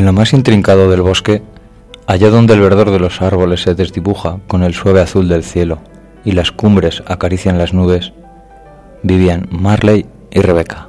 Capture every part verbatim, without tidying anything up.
lo más intrincado del bosque, allá donde el verdor de los árboles se desdibuja con el suave azul del cielo y las cumbres acarician las nubes, vivían Marley y Rebecca.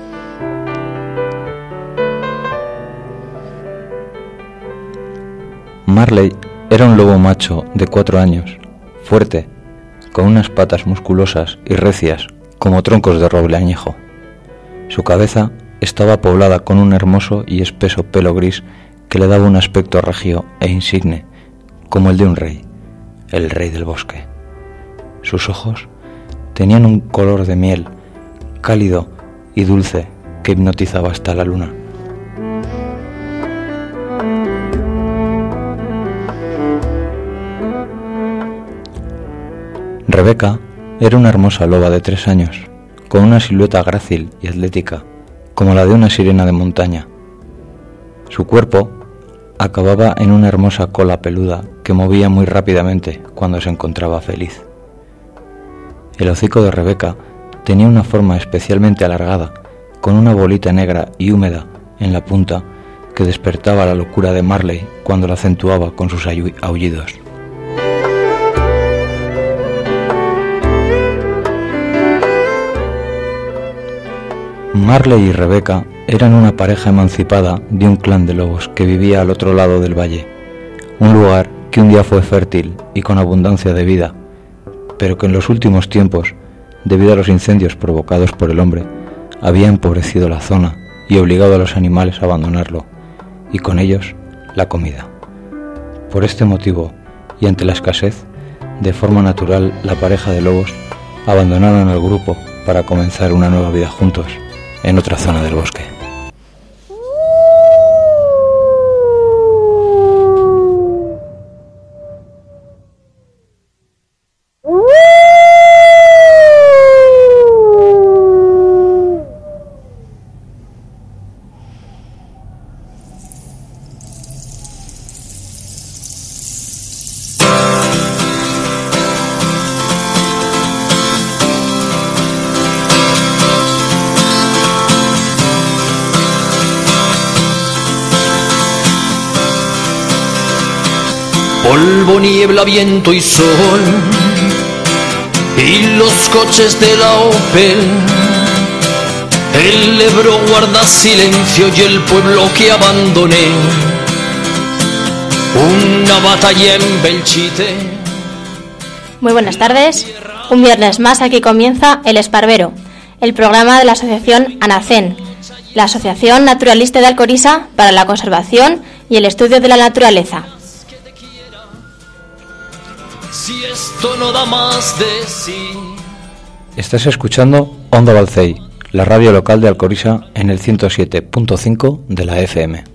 Marley era un lobo macho de cuatro años, fuerte, con unas patas musculosas y recias como troncos de roble añejo. Su cabeza estaba poblada con un hermoso y espeso pelo gris que le daba un aspecto regio e insigne, como el de un rey, el rey del bosque. Sus ojos tenían un color de miel, cálido y dulce, que hipnotizaba hasta la luna. Rebecca era una hermosa loba de tres años, con una silueta grácil y atlética, como la de una sirena de montaña. Su cuerpo acababa en una hermosa cola peluda que movía muy rápidamente cuando se encontraba feliz. El hocico de Rebecca tenía una forma especialmente alargada, con una bolita negra y húmeda en la punta que despertaba la locura de Marley cuando la acentuaba con sus aullidos. Marley y Rebecca eran una pareja emancipada de un clan de lobos que vivía al otro lado del valle, un lugar que un día fue fértil y con abundancia de vida, pero que en los últimos tiempos, debido a los incendios provocados por el hombre, había empobrecido la zona y obligado a los animales a abandonarlo, y con ellos la comida. Por este motivo, y ante la escasez, de forma natural la pareja de lobos abandonaron el grupo para comenzar una nueva vida juntos en otra zona del bosque. Polvo, niebla, viento y sol, y los coches de la Opel. El Ebro guarda silencio y el pueblo que abandoné. Una batalla en Belchite. Muy buenas tardes. Un viernes más aquí comienza El Esparvero, el programa de la asociación ANACEN, la Asociación Naturalista de Alcoriza para la Conservación y el Estudio de la Naturaleza. Si esto no da más de sí. Estás escuchando Onda Balcei, la radio local de Alcoriza en el ciento siete punto cinco de la F M.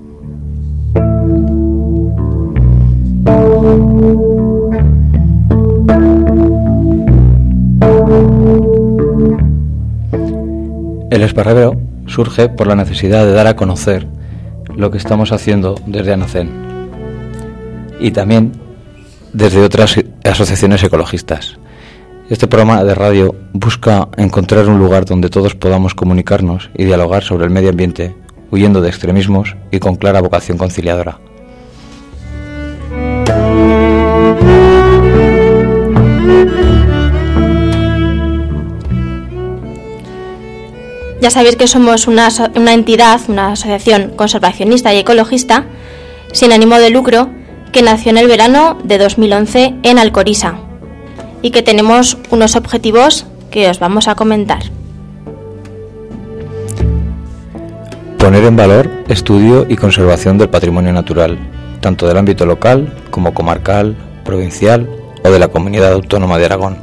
El Esparvero surge por la necesidad de dar a conocer lo que estamos haciendo desde ANACEN y también desde otras asociaciones ecologistas. Este programa de radio busca encontrar un lugar donde todos podamos comunicarnos y dialogar sobre el medio ambiente, huyendo de extremismos y con clara vocación conciliadora. Ya sabéis que somos una, una entidad, una asociación conservacionista y ecologista sin ánimo de lucro que nació en el verano de dos mil once en Alcoriza y que tenemos unos objetivos que os vamos a comentar. Poner en valor estudio y conservación del patrimonio natural, tanto del ámbito local como comarcal, provincial o de la Comunidad Autónoma de Aragón.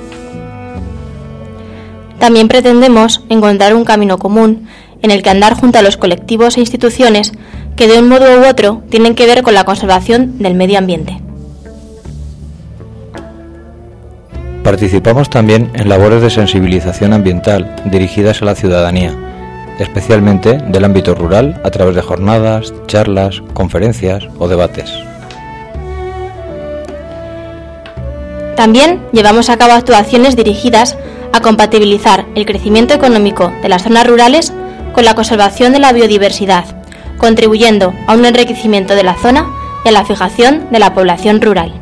También pretendemos encontrar un camino común en el que andar junto a los colectivos e instituciones que de un modo u otro tienen que ver con la conservación del medio ambiente. Participamos también en labores de sensibilización ambiental dirigidas a la ciudadanía, especialmente del ámbito rural a través de jornadas, charlas, conferencias o debates. También llevamos a cabo actuaciones dirigidas a compatibilizar el crecimiento económico de las zonas rurales con la conservación de la biodiversidad, contribuyendo a un enriquecimiento de la zona y a la fijación de la población rural.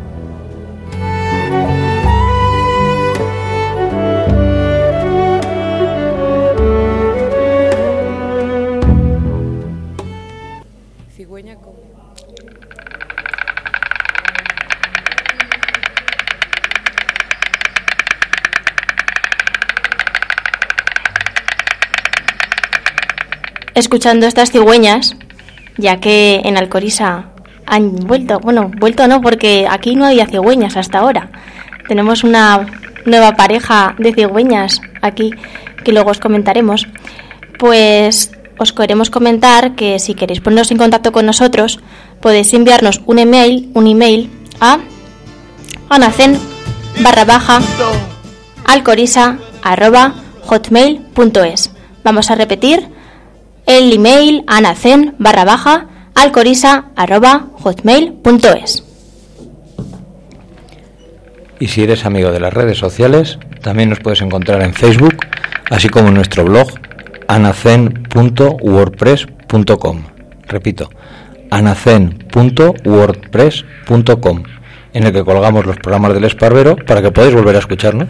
Escuchando estas cigüeñas, ya que en Alcorisa han vuelto, bueno, vuelto no, porque aquí no había cigüeñas hasta ahora. Tenemos una nueva pareja de cigüeñas aquí, que luego os comentaremos. Pues os queremos comentar que si queréis poneros en contacto con nosotros, podéis enviarnos un email, un email a anacen barra baja alcorisa arroba hotmail punto es. Vamos a repetir el email anacen barra baja alcorisa arroba hotmail punto es. Y si eres amigo de las redes sociales, también nos puedes encontrar en Facebook, así como en nuestro blog anacen punto wordpress punto com. Repito, anacen punto wordpress punto com, en el que colgamos los programas del Esparvero para que podáis volver a escucharnos.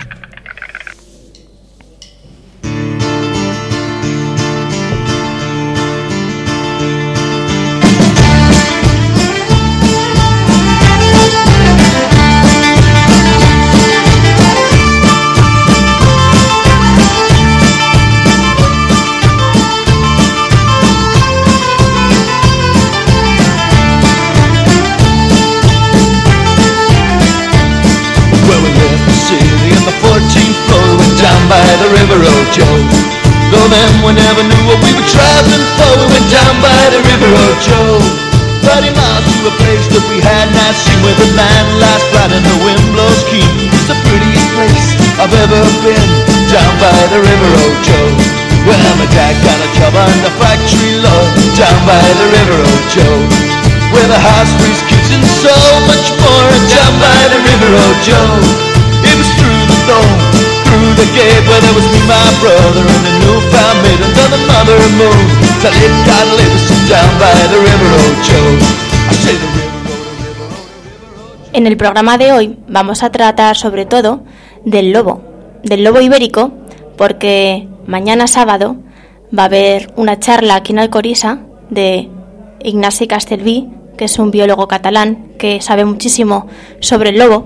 By the river, oh Joe. Though then we never knew what we were traveling for, we went down by the river, oh Joe. Thirty miles to a place that we had not seen, where the land lies flat and the wind blows keen. It's the prettiest place I've ever been, down by the river, oh Joe. Well, my dad got a job on the factory floor, down by the river, oh Joe. Where the house raised kids and so much more, down by the river, oh Joe. It was through the door, through the gate, where there was me, my brother, and a newfound maiden, and the mother moon, till it got lit, down by the river, oh Joe. I say the river, oh, the river, oh, the river, oh Joe. En el programa de hoy vamos a tratar sobre todo del lobo, del lobo ibérico, porque mañana sábado va a haber una charla aquí en Alcorisa de Ignasi Castelví, que es un biólogo catalán que sabe muchísimo sobre el lobo.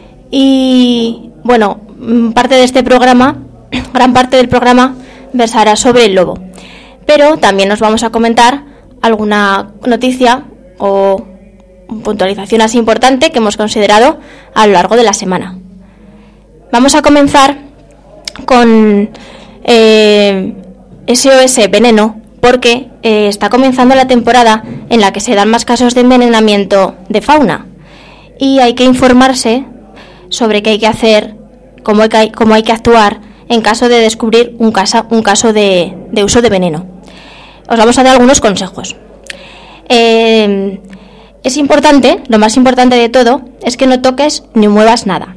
Y bueno, parte de este programa, gran parte del programa versará sobre el lobo. Pero también nos vamos a comentar alguna noticia o puntualización así importante que hemos considerado a lo largo de la semana. Vamos a comenzar con eh, S O S Veneno, porque eh, está comenzando la temporada en la que se dan más casos de envenenamiento de fauna y hay que informarse sobre qué hay que hacer, cómo hay que, cómo hay que actuar en caso de descubrir un, casa, un caso de, de uso de veneno. Os vamos a dar algunos consejos. Eh, es importante, lo más importante de todo, es que no toques ni muevas nada.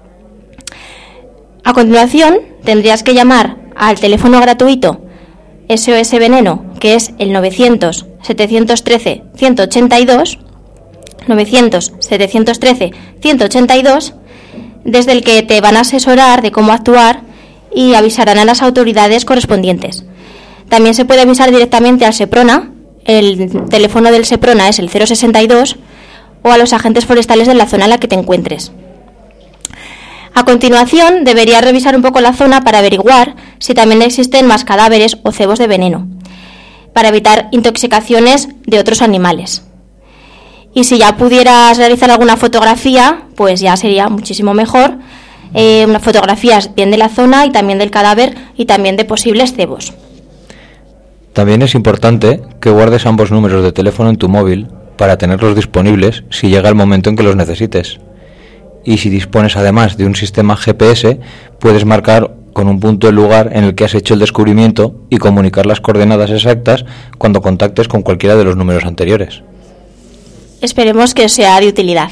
A continuación, tendrías que llamar al teléfono gratuito S O S Veneno, que es el novecientos, setecientos trece, ciento ochenta y dos, novecientos, setecientos trece, ciento ochenta y dos, desde el que te van a asesorar de cómo actuar y avisarán a las autoridades correspondientes. También se puede avisar directamente al Seprona, el teléfono del Seprona es el cero sesenta y dos, o a los agentes forestales de la zona en la que te encuentres. A continuación, deberías revisar un poco la zona para averiguar si también existen más cadáveres o cebos de veneno, para evitar intoxicaciones de otros animales. Y si ya pudieras realizar alguna fotografía, pues ya sería muchísimo mejor. Eh, unas fotografías bien de la zona y también del cadáver y también de posibles cebos. También es importante que guardes ambos números de teléfono en tu móvil para tenerlos disponibles si llega el momento en que los necesites. Y si dispones además de un sistema G P S, puedes marcar con un punto el lugar en el que has hecho el descubrimiento y comunicar las coordenadas exactas cuando contactes con cualquiera de los números anteriores. Esperemos que sea de utilidad.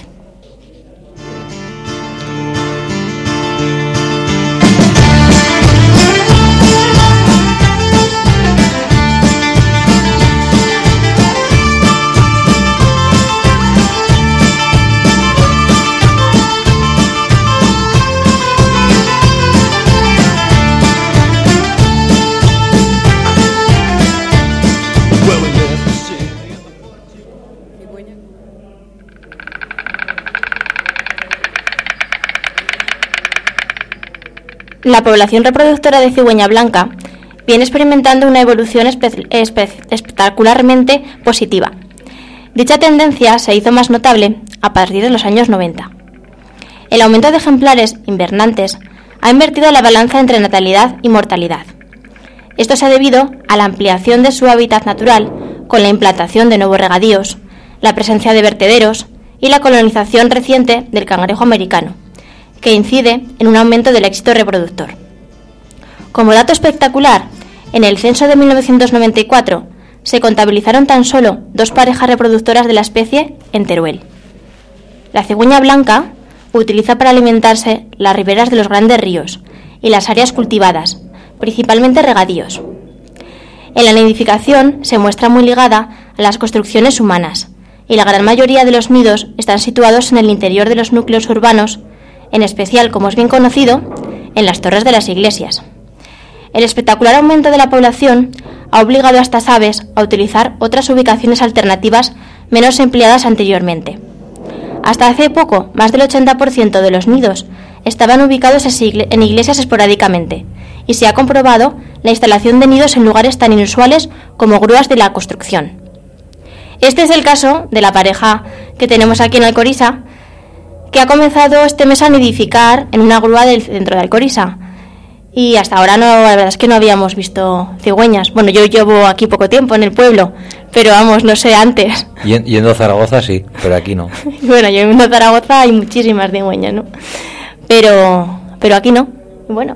la población reproductora de cigüeña blanca viene experimentando una evolución espe- espe- espectacularmente positiva. Dicha tendencia se hizo más notable a partir de los años noventa. El aumento de ejemplares invernantes ha invertido la balanza entre natalidad y mortalidad. Esto se ha debido a la ampliación de su hábitat natural con la implantación de nuevos regadíos, la presencia de vertederos y la colonización reciente del cangrejo americano, que incide en un aumento del éxito reproductor. Como dato espectacular, en el censo de mil novecientos noventa y cuatro se contabilizaron tan solo dos parejas reproductoras de la especie en Teruel. La cigüeña blanca utiliza para alimentarse las riberas de los grandes ríos y las áreas cultivadas, principalmente regadíos. En la nidificación se muestra muy ligada a las construcciones humanas, y la gran mayoría de los nidos están situados en el interior de los núcleos urbanos, en especial, como es bien conocido, en las torres de las iglesias. El espectacular aumento de la población ha obligado a estas aves a utilizar otras ubicaciones alternativas menos empleadas anteriormente. Hasta hace poco, más del ochenta por ciento de los nidos estaban ubicados en iglesias esporádicamente, y se ha comprobado la instalación de nidos en lugares tan inusuales como grúas de la construcción. Este es el caso de la pareja que tenemos aquí en Alcoriza, que ha comenzado este mes a nidificar en una grúa del centro de Alcoriza. Y hasta ahora no, la verdad es que no habíamos visto cigüeñas. Bueno, yo llevo aquí poco tiempo en el pueblo, pero vamos, no sé antes. Yendo a Zaragoza sí, pero aquí no. Bueno, yo yendo a Zaragoza hay muchísimas cigüeñas, ¿no? Pero, pero aquí no. Bueno.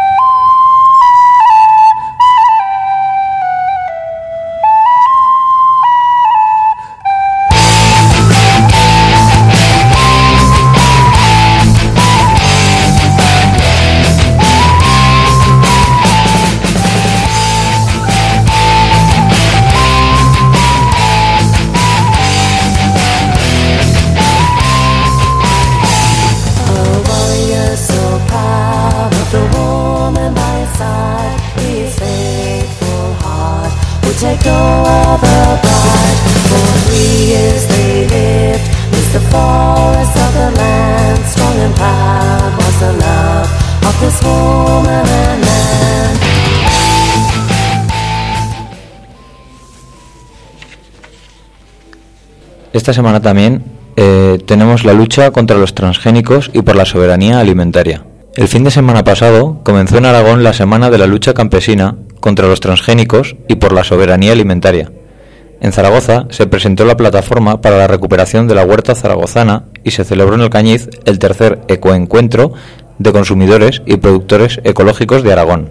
Esta semana también eh, tenemos la lucha contra los transgénicos y por la soberanía alimentaria. El fin de semana pasado comenzó en Aragón la Semana de la Lucha Campesina contra los transgénicos y por la soberanía alimentaria. En Zaragoza se presentó la plataforma para la recuperación de la huerta zaragozana y se celebró en el Cañiz el tercer ecoencuentro de consumidores y productores ecológicos de Aragón.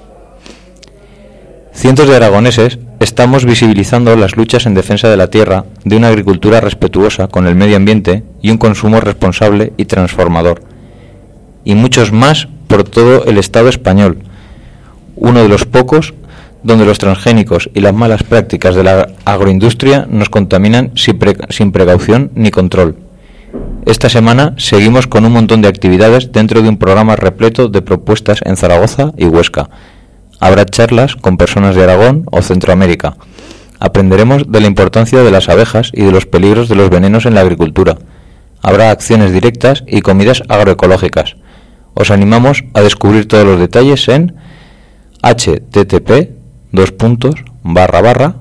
Cientos de aragoneses estamos visibilizando las luchas en defensa de la tierra, de una agricultura respetuosa con el medio ambiente y un consumo responsable y transformador. Y muchos más por todo el Estado español, uno de los pocos donde los transgénicos y las malas prácticas de la agroindustria nos contaminan sin, pre- sin precaución ni control. Esta semana seguimos con un montón de actividades dentro de un programa repleto de propuestas en Zaragoza y Huesca. Habrá charlas con personas de Aragón o Centroamérica. Aprenderemos de la importancia de las abejas y de los peligros de los venenos en la agricultura. Habrá acciones directas y comidas agroecológicas. Os animamos a descubrir todos los detalles en http dos puntos barra barra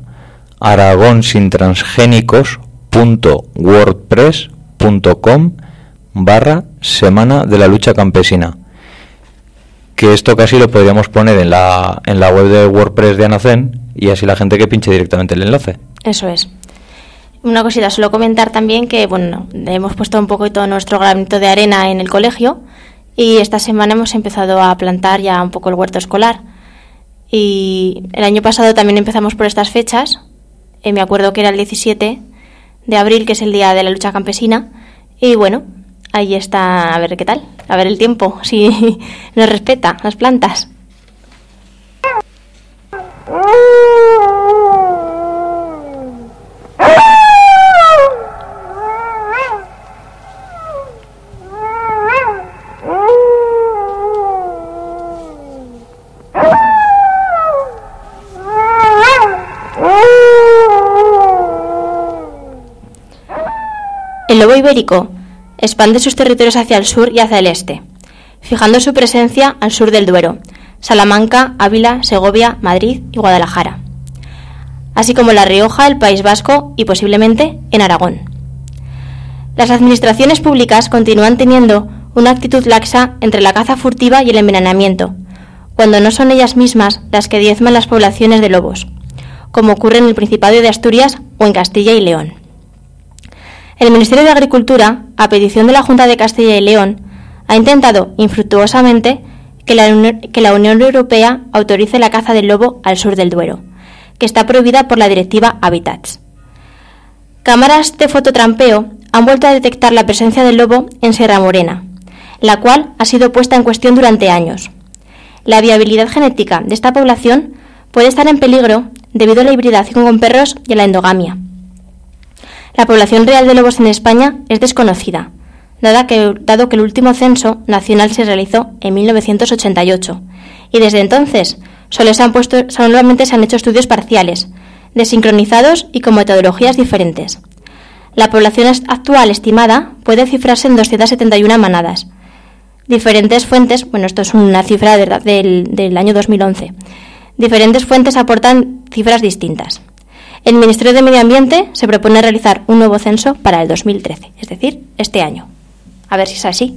aragonsintransgénicos.wordpress.com barra Semana de la Lucha Campesina. Que esto casi lo podríamos poner en la en la web de WordPress de Anacén y así la gente que pinche directamente el enlace. Eso es. Una cosita, solo comentar también que, bueno, hemos puesto un poco todo nuestro granito de arena en el colegio y esta semana hemos empezado a plantar ya un poco el huerto escolar. Y el año pasado también empezamos por estas fechas. Eh, me acuerdo que era el diecisiete de abril, que es el día de la lucha campesina. Y bueno, ahí está, a ver qué tal, a ver el tiempo, si nos respeta las plantas. El lobo ibérico expande sus territorios hacia el sur y hacia el este. fijando su presencia al sur del Duero, Salamanca, Ávila, Segovia, Madrid y Guadalajara, así como La Rioja, el País Vasco y posiblemente en Aragón. Las administraciones públicas continúan teniendo una actitud laxa entre la caza furtiva y el envenenamiento, cuando no son ellas mismas las que diezman las poblaciones de lobos, como ocurre en el Principado de Asturias o en Castilla y León. El Ministerio de Agricultura, a petición de la Junta de Castilla y León, ha intentado infructuosamente que la, Unión, que la Unión Europea autorice la caza del lobo al sur del Duero, que está prohibida por la Directiva Habitats. Cámaras de fototrampeo han vuelto a detectar la presencia del lobo en Sierra Morena, la cual ha sido puesta en cuestión durante años. La viabilidad genética de esta población puede estar en peligro debido a la hibridación con perros y a la endogamia. La población real de lobos en España es desconocida, dado que, dado que el último censo nacional se realizó en mil novecientos ochenta y ocho, y desde entonces solo se han puesto, solamente se han hecho estudios parciales, desincronizados y con metodologías diferentes. La población actual estimada puede cifrarse en doscientas setenta y una manadas. Diferentes fuentes, bueno, esto es una cifra de, del, del año dos mil once, diferentes fuentes aportan cifras distintas. El Ministerio de Medio Ambiente se propone realizar un nuevo censo para el dos mil trece, es decir, este año. A ver si es así.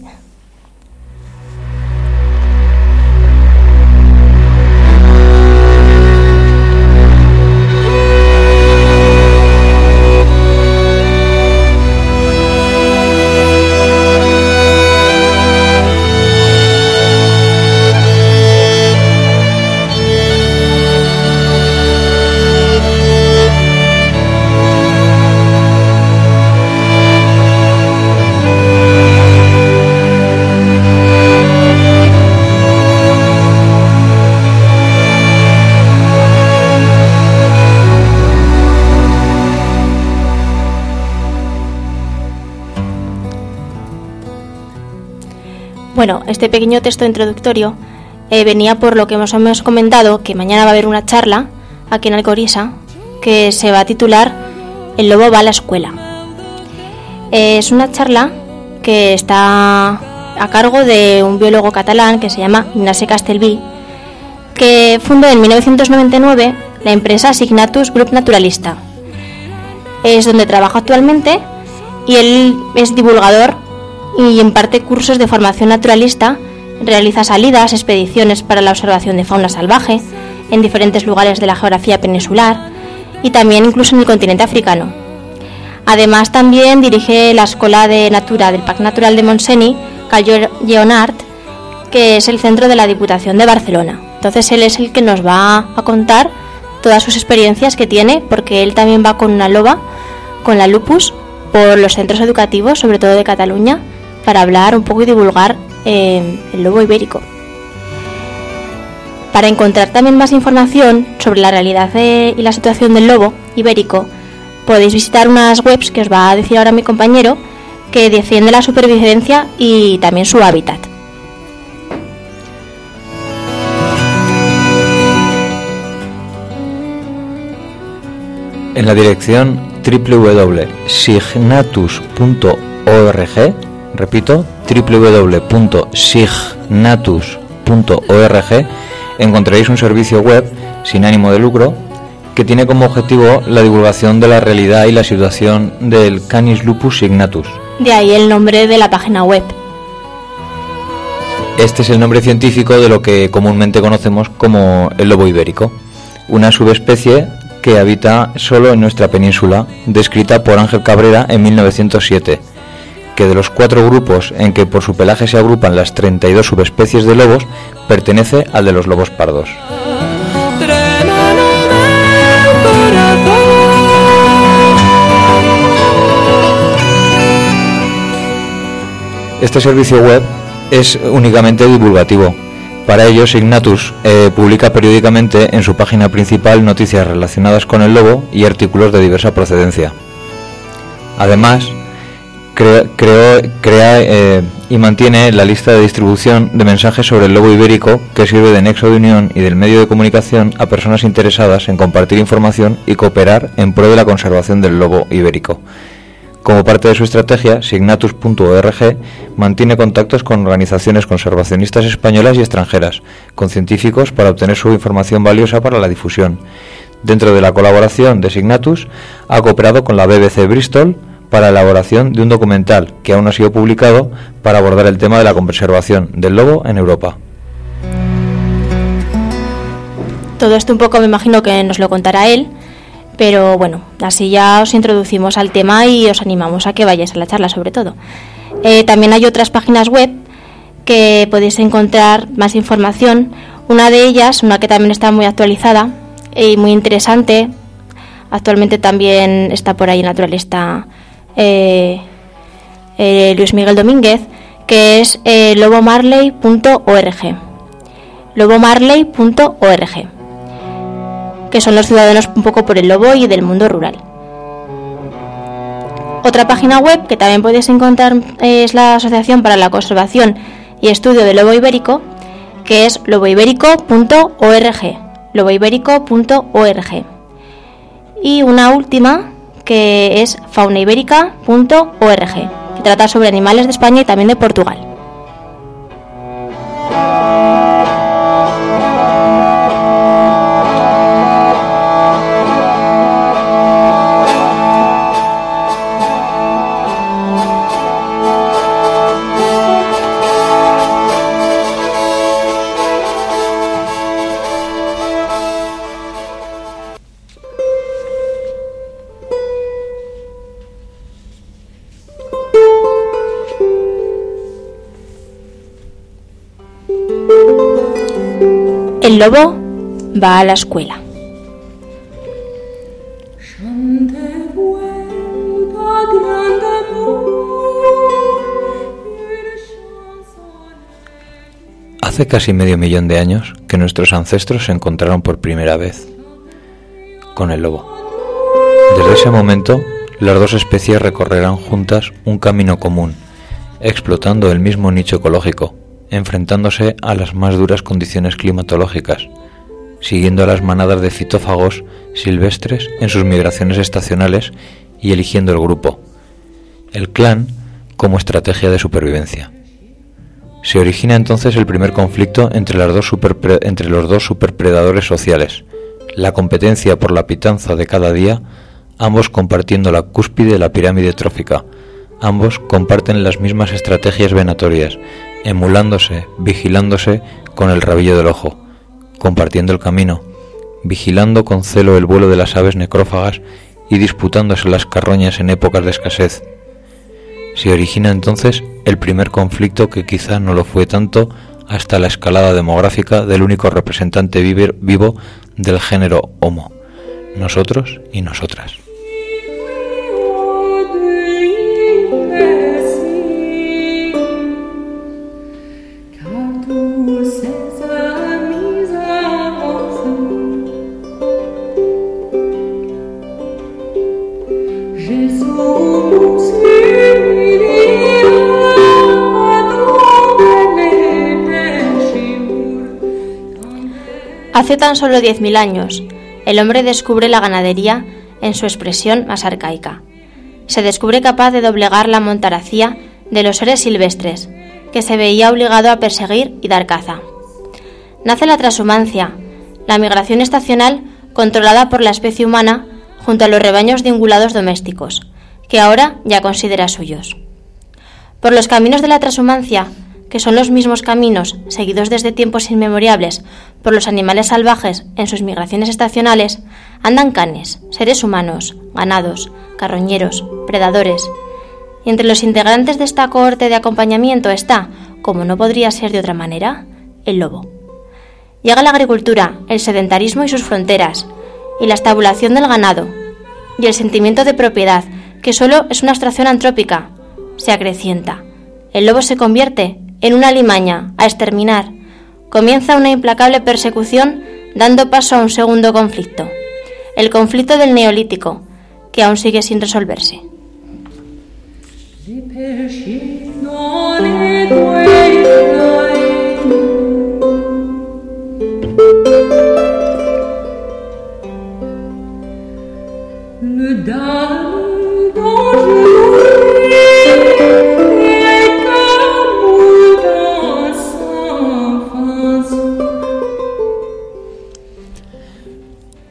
Bueno, este pequeño texto introductorio eh, venía por lo que os hemos comentado, que mañana va a haber una charla aquí en Alcorisa que se va a titular El lobo va a la escuela. Eh, es una charla que está a cargo de un biólogo catalán que se llama Ignasi Castelví, que fundó en mil novecientos noventa y nueve la empresa Signatus Group Naturalista. Es donde trabaja actualmente y él es divulgador y imparte cursos de formación naturalista, realiza salidas, expediciones para la observación de fauna salvaje en diferentes lugares de la geografía peninsular y también incluso en el continente africano. Además también dirige la Escuela de Natura del Parc Natural de Montseny, Cal Lleonart, que es el centro de la Diputación de Barcelona. Entonces él es el que nos va a contar todas sus experiencias que tiene, porque él también va con una loba, con la Lupus, por los centros educativos, sobre todo de Cataluña, para hablar un poco y divulgar eh, el lobo ibérico. Para encontrar también más información sobre la realidad de, y la situación del lobo ibérico, podéis visitar unas webs que os va a decir ahora mi compañero, que defiende la supervivencia y también su hábitat. En la dirección doble u doble u doble u punto signatus punto org, repito, doble u doble u doble u punto signatus punto org, encontraréis un servicio web sin ánimo de lucro que tiene como objetivo la divulgación de la realidad y la situación del Canis lupus signatus. De ahí el nombre de la página web. Este es el nombre científico de lo que comúnmente conocemos como el lobo ibérico, una subespecie que habita solo en nuestra península, descrita por Ángel Cabrera en mil novecientos siete, que de los cuatro grupos en que por su pelaje se agrupan las treinta y dos subespecies de lobos, pertenece al de los lobos pardos. Este servicio web es únicamente divulgativo. Para ello, Signatus eh, publica periódicamente en su página principal noticias relacionadas con el lobo y artículos de diversa procedencia. Además, crea, creó, crea eh, y mantiene la lista de distribución de mensajes sobre el lobo ibérico, que sirve de nexo de unión y del medio de comunicación a personas interesadas en compartir información y cooperar en pro de la conservación del lobo ibérico. Como parte de su estrategia, signatus punto org mantiene contactos con organizaciones conservacionistas españolas y extranjeras, con científicos para obtener su información valiosa para la difusión. Dentro de la colaboración de Signatus, ha cooperado con la B B C Bristol para la elaboración de un documental que aún no ha sido publicado para abordar el tema de la conservación del lobo en Europa. Todo esto un poco me imagino que nos lo contará él, pero bueno, así ya os introducimos al tema y os animamos a que vayáis a la charla sobre todo. Eh, también hay otras páginas web que podéis encontrar más información. Una de ellas, una que también está muy actualizada y muy interesante, actualmente también está por ahí en Naturalista eh, eh, Luis Miguel Domínguez, que es eh, lobo marley punto org. lobo marley punto org, que son los ciudadanos un poco por el lobo y del mundo rural. Otra página web que también podéis encontrar es la Asociación para la Conservación y Estudio del Lobo Ibérico, que es lobo ibérico punto org, lobo ibérico punto org. Y una última que es fauna ibérica punto org, que trata sobre animales de España y también de Portugal. El lobo va a la escuela. Hace casi medio millón de años que nuestros ancestros se encontraron por primera vez con el lobo. Desde ese momento, las dos especies recorrerán juntas un camino común, explotando el mismo nicho ecológico, enfrentándose a las más duras condiciones climatológicas, siguiendo a las manadas de fitófagos silvestres en sus migraciones estacionales y eligiendo el grupo, el clan, como estrategia de supervivencia. Se origina entonces el primer conflicto entre, las dos superpre- entre los dos superpredadores sociales, la competencia por la pitanza de cada día, ambos compartiendo la cúspide de la pirámide trófica. Ambos comparten las mismas estrategias venatorias, emulándose, vigilándose con el rabillo del ojo, compartiendo el camino, vigilando con celo el vuelo de las aves necrófagas y disputándose las carroñas en épocas de escasez. Se origina entonces el primer conflicto, que quizá no lo fue tanto hasta la escalada demográfica del único representante vivo del género Homo, nosotros y nosotras. Hace tan solo diez mil años, el hombre descubre la ganadería en su expresión más arcaica. Se descubre capaz de doblegar la montaracía de los seres silvestres, que se veía obligado a perseguir y dar caza. Nace la transhumancia, la migración estacional controlada por la especie humana junto a los rebaños de ungulados domésticos, que ahora ya considera suyos. Por los caminos de la transhumancia, que son los mismos caminos seguidos desde tiempos inmemoriales por los animales salvajes en sus migraciones estacionales, andan canes, seres humanos, ganados, carroñeros, predadores. Y entre los integrantes de esta cohorte de acompañamiento está, como no podría ser de otra manera, el lobo. Llega la agricultura, el sedentarismo y sus fronteras, y la estabulación del ganado, y el sentimiento de propiedad, que solo es una abstracción antrópica, se acrecienta. El lobo se convierte en una alimaña a exterminar. Comienza una implacable persecución, dando paso a un segundo conflicto, el conflicto del Neolítico, que aún sigue sin resolverse. Le dame dangereux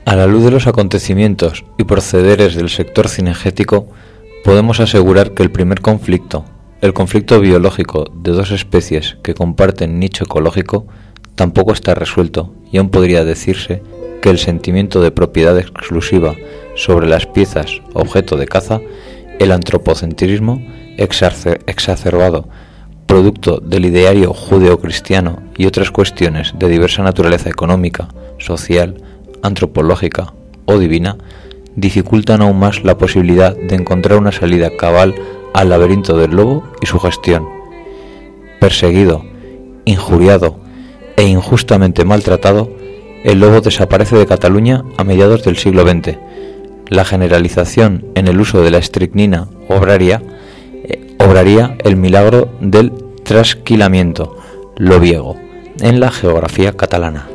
A la luz de los acontecimientos y procederes del sector cinegético, podemos asegurar que el primer conflicto, el conflicto biológico de dos especies que comparten nicho ecológico, tampoco está resuelto, y aún podría decirse que el sentimiento de propiedad exclusiva sobre las piezas objeto de caza, el antropocentrismo exacer- exacerbado, producto del ideario judeocristiano y otras cuestiones de diversa naturaleza económica, social, antropológica o divina, dificultan aún más la posibilidad de encontrar una salida cabal al laberinto del lobo y su gestión. Perseguido, injuriado e injustamente maltratado, el lobo desaparece de Cataluña a mediados del siglo veinte. La generalización en el uso de la estricnina obraria eh, obraría el milagro del trasquilamiento lobiego en la geografía catalana.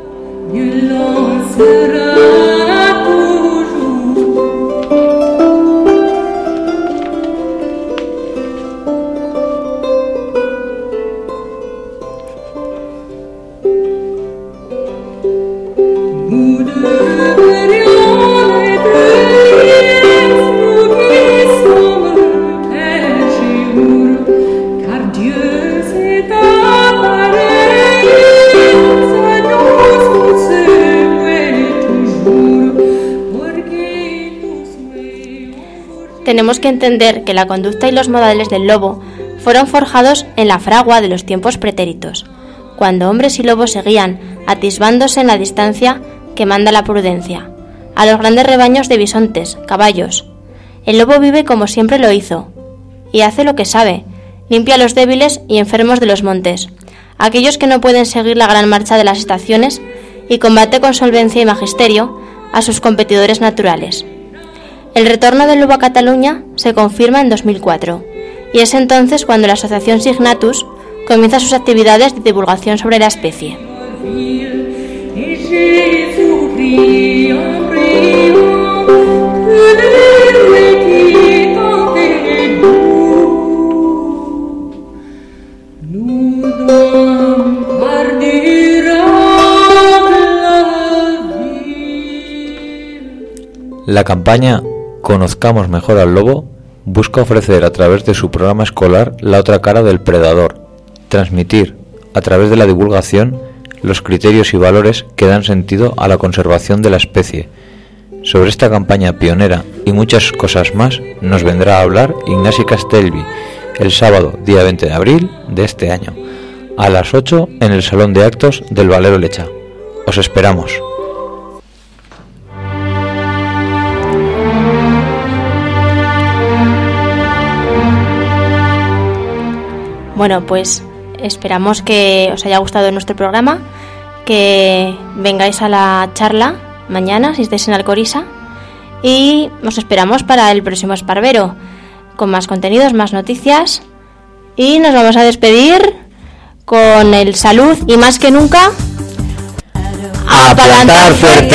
Tenemos que entender que la conducta y los modales del lobo fueron forjados en la fragua de los tiempos pretéritos, cuando hombres y lobos seguían atisbándose en la distancia que manda la prudencia, a los grandes rebaños de bisontes, caballos. El lobo vive como siempre lo hizo, y hace lo que sabe, limpia a los débiles y enfermos de los montes, aquellos que no pueden seguir la gran marcha de las estaciones, y combate con solvencia y magisterio a sus competidores naturales. El retorno del lobo a Cataluña se confirma en dos mil cuatro, y es entonces cuando la asociación Signatus comienza sus actividades de divulgación sobre la especie. La campaña Conozcamos mejor al lobo busca ofrecer a través de su programa escolar la otra cara del predador, transmitir, a través de la divulgación, los criterios y valores que dan sentido a la conservación de la especie. Sobre esta campaña pionera y muchas cosas más nos vendrá a hablar Ignasi Castelvi el sábado, día veinte de abril de este año, a las ocho en el Salón de Actos del Valero Lecha. Os esperamos. Bueno, pues esperamos que os haya gustado nuestro programa, que vengáis a la charla mañana si estáis en Alcorisa, y os esperamos para el próximo Esparvero con más contenidos, más noticias, y nos vamos a despedir con el salud y más que nunca ¡a plantar fuerte!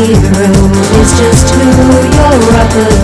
hero is just who you're up